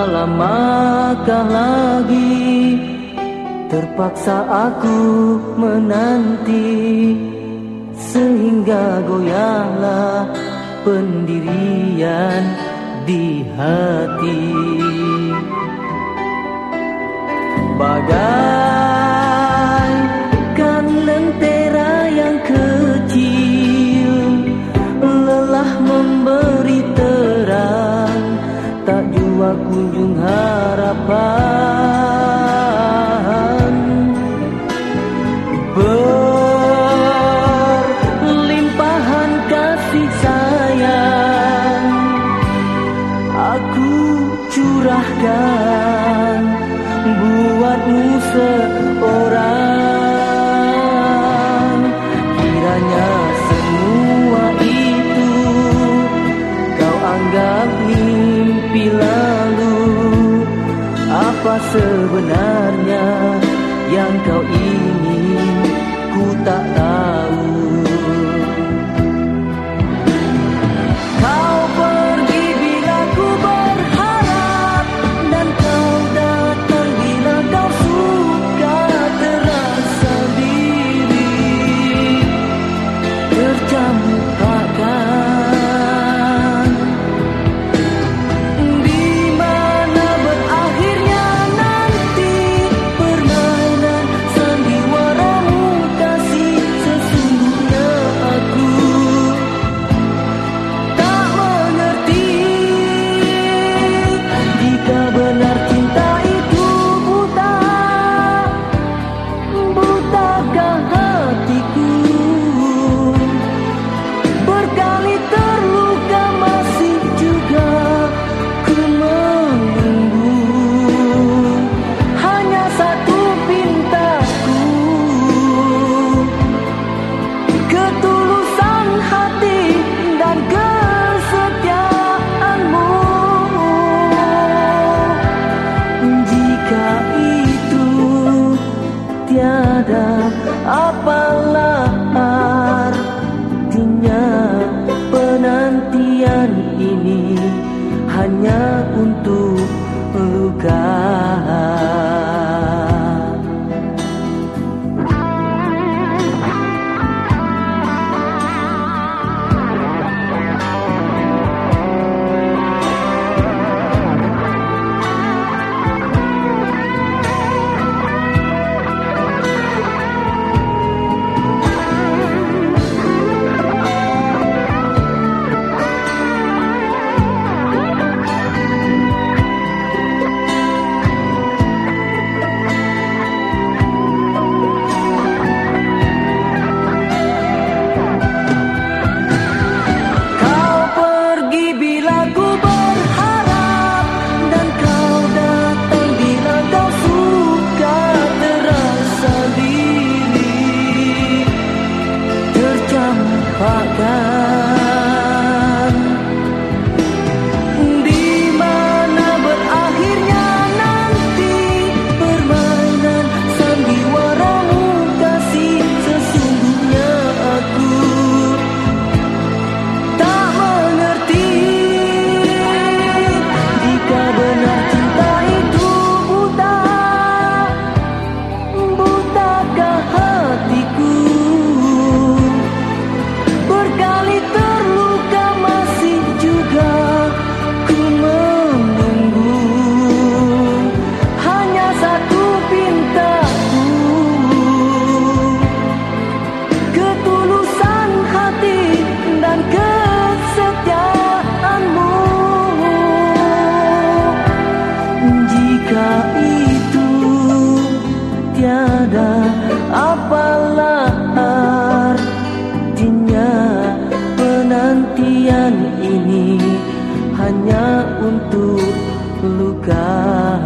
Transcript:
lamakah lagi terpaksa aku menanti, sehingga goyahlah pendirian di hati. Bagaikan lentera yang kecil, lelah memberi terang, tak jua kunjung harapan. Berlimpahan kasih sayang aku curahkan buatmu seorang. Kiranya semua itu kau anggap mimpi lalu. Apa sebenarnya yang kau ingin, ku tak tahu. Kau pergi bila ku berharap, dan kau datang bila kau suka terasa diri tercampakkan. Di mana berakhirnya nanti permainan sandiwaramu kasih, sesungguhnya aku tak mengerti. Jika benar cinta itu buta, butakah hatiku? Berkali terluka masih juga ku menunggu. Hanya satu pintaku, ketulusan hati dan kesetiaanmu. Jika itu tiada, apalah artinya penantian ini hanya untuk luka. Di mana berakhirnya nanti permainan sandiwaramu kasih, sesungguhnya aku tak mengerti. Jika benar cinta itu buta, butakah hatiku? Berkali terluka masih juga ku menunggu. Hanya satu pintaku, ketulusan hati dan kesetiaanmu. Jika itu tiada, apalah artinya penantian ini hanya untuk luka.